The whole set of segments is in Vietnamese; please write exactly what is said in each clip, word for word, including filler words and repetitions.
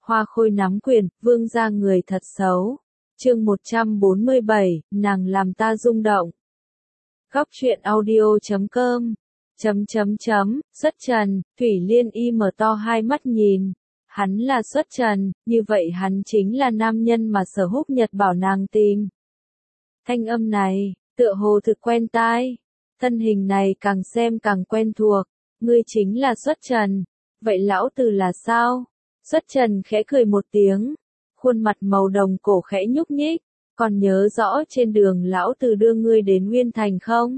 Hoa khôi nắm quyền, vương gia người thật xấu. Chương một trăm bốn mươi bảy, nàng làm ta rung động. Góc truyện audio chấm com. Chấm chấm chấm, xuất trần, Thủy Liên Y mở to hai mắt nhìn. Hắn là xuất trần, như vậy hắn chính là nam nhân mà Sở Húc Nhật bảo nàng tìm. Thanh âm này, tựa hồ thực quen tai. Thân hình này càng xem càng quen thuộc. Ngươi chính là xuất trần. Vậy lão tử là sao? Xuất trần khẽ cười một tiếng. Khuôn mặt màu đồng cổ khẽ nhúc nhích. Còn nhớ rõ trên đường lão tử đưa ngươi đến Nguyên Thành không?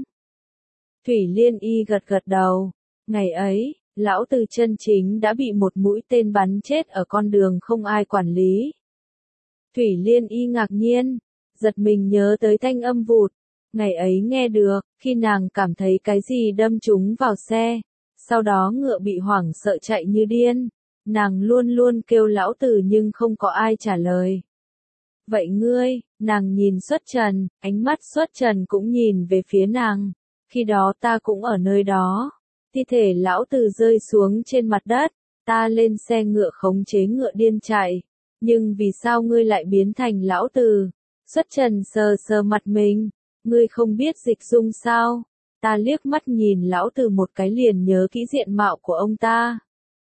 Thủy Liên Y gật gật đầu. Ngày ấy, lão tử chân chính đã bị một mũi tên bắn chết ở con đường không ai quản lý. Thủy Liên Y ngạc nhiên, giật mình nhớ tới thanh âm vụt. Ngày ấy nghe được, khi nàng cảm thấy cái gì đâm trúng vào xe. Sau đó ngựa bị hoảng sợ chạy như điên. Nàng luôn luôn kêu lão tử nhưng không có ai trả lời. Vậy ngươi, nàng nhìn xuất trần, ánh mắt xuất trần cũng nhìn về phía nàng. Khi đó ta cũng ở nơi đó. Thi thể lão tử rơi xuống trên mặt đất. Ta lên xe ngựa khống chế ngựa điên chạy. Nhưng vì sao ngươi lại biến thành lão tử? Xuất trần sờ sờ mặt mình. Ngươi không biết dịch dung sao? Ta liếc mắt nhìn lão tử một cái liền nhớ kỹ diện mạo của ông ta.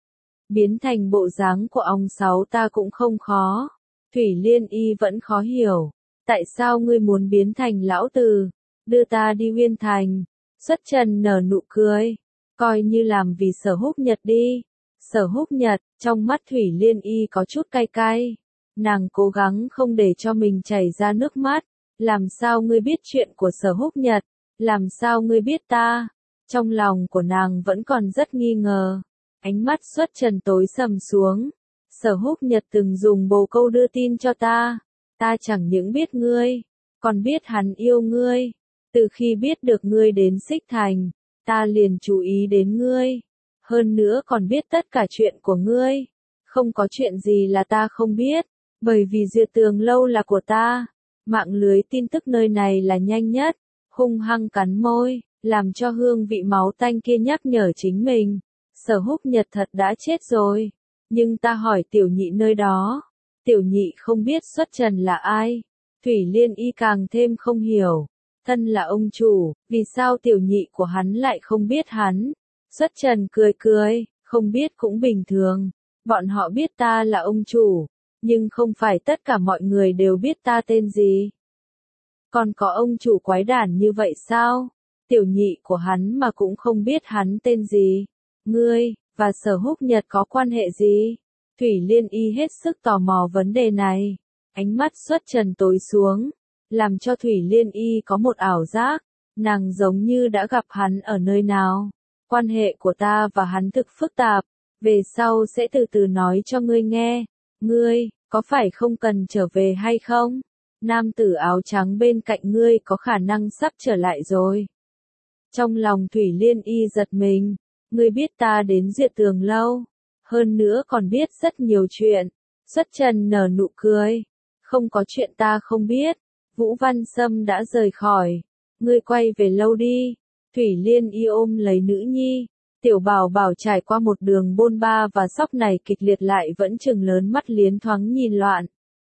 Biến thành bộ dáng của ông Sáu ta cũng không khó. Thủy Liên Y vẫn khó hiểu. Tại sao ngươi muốn biến thành lão tử? Đưa ta đi Nguyên Thành. Xuất trần nở nụ cười. Coi như làm vì Sở Húc Nhật đi. Sở Húc Nhật, trong mắt Thủy Liên Y có chút cay cay. Nàng cố gắng không để cho mình chảy ra nước mắt. Làm sao ngươi biết chuyện của Sở Húc Nhật? Làm sao ngươi biết ta? Trong lòng của nàng vẫn còn rất nghi ngờ. Ánh mắt xuất trần tối sầm xuống. Sở Húc Nhật từng dùng bồ câu đưa tin cho ta. Ta chẳng những biết ngươi, còn biết hắn yêu ngươi. Từ khi biết được ngươi đến Xích Thành, ta liền chú ý đến ngươi. Hơn nữa còn biết tất cả chuyện của ngươi. Không có chuyện gì là ta không biết, bởi vì Diệt Tường Lâu là của ta. Mạng lưới tin tức nơi này là nhanh nhất. Hung hăng cắn môi, làm cho hương vị máu tanh kia nhắc nhở chính mình. Sở Húc Nhật thật đã chết rồi. Nhưng ta hỏi tiểu nhị nơi đó. Tiểu nhị không biết xuất trần là ai. Thủy Liên Y càng thêm không hiểu. Thân là ông chủ, vì sao tiểu nhị của hắn lại không biết hắn? Xuất trần cười cười, không biết cũng bình thường. Bọn họ biết ta là ông chủ. Nhưng không phải tất cả mọi người đều biết ta tên gì. Còn có ông chủ quái đản như vậy sao? Tiểu nhị của hắn mà cũng không biết hắn tên gì. Ngươi, và Sở Húc Nhật có quan hệ gì? Thủy Liên Y hết sức tò mò vấn đề này. Ánh mắt xuất trần tối xuống. Làm cho Thủy Liên Y có một ảo giác. Nàng giống như đã gặp hắn ở nơi nào. Quan hệ của ta và hắn thực phức tạp. Về sau sẽ từ từ nói cho ngươi nghe. Ngươi, có phải không cần trở về hay không? Nam tử áo trắng bên cạnh ngươi có khả năng sắp trở lại rồi. Trong lòng Thủy Liên Y giật mình. Ngươi biết ta đến Diệt Tường Lâu. Hơn nữa còn biết rất nhiều chuyện. Xuất trần nở nụ cười. Không có chuyện ta không biết. Vũ Văn Sâm đã rời khỏi. Ngươi quay về lâu đi. Thủy Liên Y ôm lấy nữ nhi. Tiểu Bảo Bảo trải qua một đường bôn ba và sóc này kịch liệt lại vẫn chừng lớn mắt liến thoáng nhìn loạn.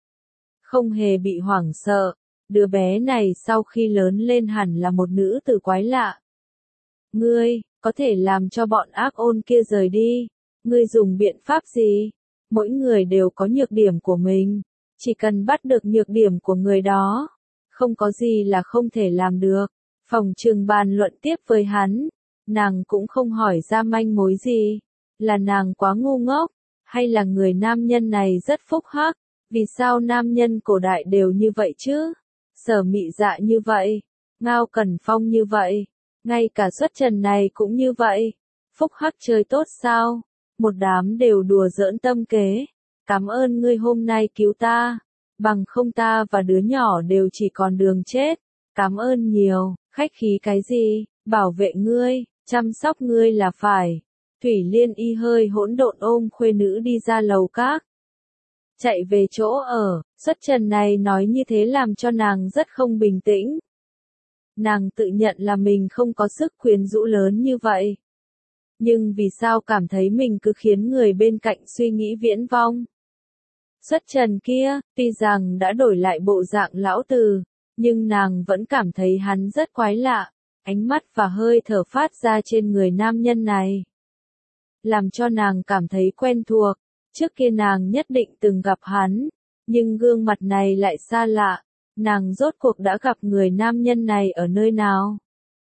Không hề bị hoảng sợ. Đứa bé này sau khi lớn lên hẳn là một nữ tử quái lạ. Ngươi, có thể làm cho bọn ác ôn kia rời đi. Ngươi dùng biện pháp gì? Mỗi người đều có nhược điểm của mình. Chỉ cần bắt được nhược điểm của người đó. Không có gì là không thể làm được. Phòng trường bàn luận tiếp với hắn. Nàng cũng không hỏi ra manh mối gì. Là nàng quá ngu ngốc? Hay là người nam nhân này rất phúc hắc? Vì sao nam nhân cổ đại đều như vậy chứ? Sở Mị Dạ như vậy. Ngao Cẩn Phong như vậy. Ngay cả xuất trần này cũng như vậy. Phúc hắc chơi tốt sao? Một đám đều đùa giỡn tâm kế. Cảm ơn ngươi hôm nay cứu ta. Bằng không ta và đứa nhỏ đều chỉ còn đường chết. Cảm ơn nhiều, khách khí cái gì, bảo vệ ngươi, chăm sóc ngươi là phải. Thủy Liên Y hơi hỗn độn ôm khuê nữ đi ra lầu các. Chạy về chỗ ở, xuất trần này nói như thế làm cho nàng rất không bình tĩnh. Nàng tự nhận là mình không có sức quyến rũ lớn như vậy. Nhưng vì sao cảm thấy mình cứ khiến người bên cạnh suy nghĩ viễn vong? Xuất trần kia, tuy rằng đã đổi lại bộ dạng lão tử, nhưng nàng vẫn cảm thấy hắn rất quái lạ, ánh mắt và hơi thở phát ra trên người nam nhân này. Làm cho nàng cảm thấy quen thuộc, trước kia nàng nhất định từng gặp hắn, nhưng gương mặt này lại xa lạ, nàng rốt cuộc đã gặp người nam nhân này ở nơi nào.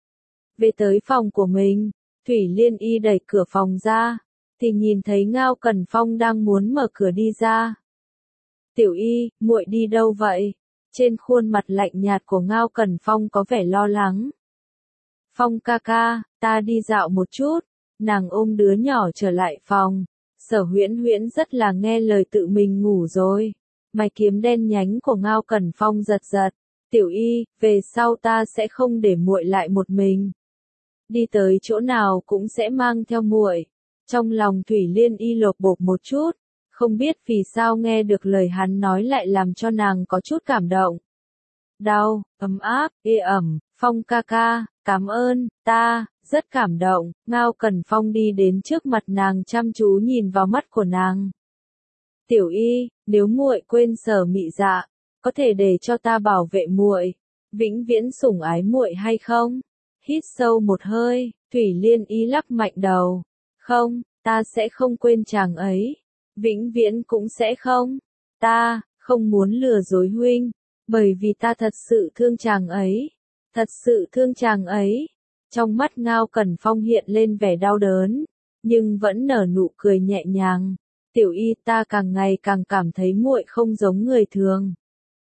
Về tới phòng của mình, Thủy Liên Y đẩy cửa phòng ra, thì nhìn thấy Ngao Cẩn Phong đang muốn mở cửa đi ra. Tiểu Y, muội đi đâu vậy? Trên khuôn mặt lạnh nhạt của Ngao Cẩn Phong có vẻ lo lắng. Phong ca ca, ta đi dạo một chút. Nàng ôm đứa nhỏ trở lại phòng. Sở Huyễn Huyễn rất là nghe lời tự mình ngủ rồi. Mày kiếm đen nhánh của Ngao Cẩn Phong giật giật. Tiểu Y, về sau ta sẽ không để muội lại một mình. Đi tới chỗ nào cũng sẽ mang theo muội. Trong lòng Thủy Liên Y lột bột một chút. Không biết vì sao nghe được lời hắn nói lại làm cho nàng có chút cảm động. Đau, ấm áp, ê ẩm, Phong ca ca, cảm ơn, ta, rất cảm động. Ngao Cẩn Phong đi đến trước mặt nàng chăm chú nhìn vào mắt của nàng. Tiểu Y, nếu muội quên Sở Mị Dạ, có thể để cho ta bảo vệ muội, vĩnh viễn sủng ái muội hay không? Hít sâu một hơi, Thủy Liên Y lắc mạnh đầu. Không, ta sẽ không quên chàng ấy. Vĩnh viễn cũng sẽ không. Ta, không muốn lừa dối huynh, bởi vì ta thật sự thương chàng ấy. Thật sự thương chàng ấy. Trong mắt Ngao Cẩn Phong hiện lên vẻ đau đớn, nhưng vẫn nở nụ cười nhẹ nhàng. Tiểu Y, ta càng ngày càng cảm thấy muội không giống người thường.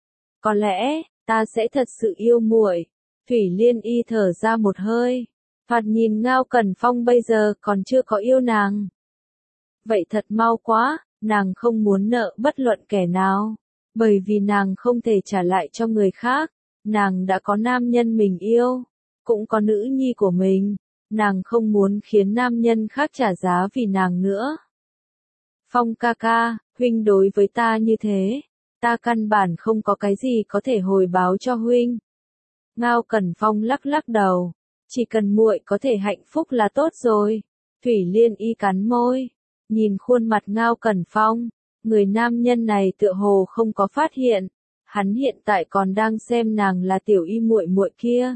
Có lẽ, ta sẽ thật sự yêu muội. Thủy Liên Y thở ra một hơi. Thoạt nhìn Ngao Cẩn Phong bây giờ còn chưa có yêu nàng. Vậy thật mau quá, nàng không muốn nợ bất luận kẻ nào. Bởi vì nàng không thể trả lại cho người khác. Nàng đã có nam nhân mình yêu. Cũng có nữ nhi của mình. Nàng không muốn khiến nam nhân khác trả giá vì nàng nữa. Phong ca ca, huynh đối với ta như thế. Ta căn bản không có cái gì có thể hồi báo cho huynh. Ngao Cẩn Phong lắc lắc đầu. Chỉ cần muội có thể hạnh phúc là tốt rồi. Thủy Liên Y cắn môi. Nhìn khuôn mặt Ngao Cẩn Phong. Người nam nhân này tựa hồ không có phát hiện. Hắn hiện tại còn đang xem nàng là Tiểu Y muội muội kia.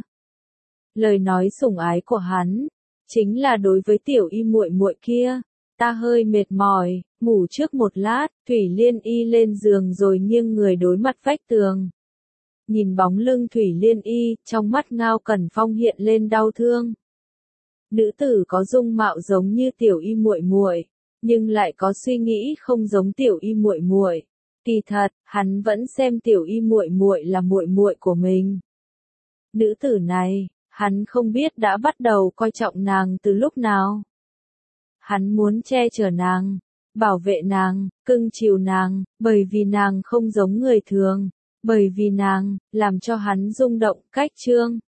Lời nói sủng ái của hắn. Chính là đối với Tiểu Y muội muội kia. Ta hơi mệt mỏi, ngủ trước một lát. Thủy Liên Y lên giường rồi nghiêng người đối mặt vách tường. Nhìn bóng lưng Thủy Liên Y, trong mắt Ngao Cẩn Phong hiện lên đau thương. Nữ tử có dung mạo giống như Tiểu Y muội muội, nhưng lại có suy nghĩ không giống Tiểu Y muội muội. Kỳ thật, hắn vẫn xem Tiểu Y muội muội là muội muội của mình. Nữ tử này, hắn không biết đã bắt đầu coi trọng nàng từ lúc nào. Hắn muốn che chở nàng, bảo vệ nàng, cưng chiều nàng, bởi vì nàng không giống người thường. Bởi vì nàng, làm cho hắn rung động. Cách chương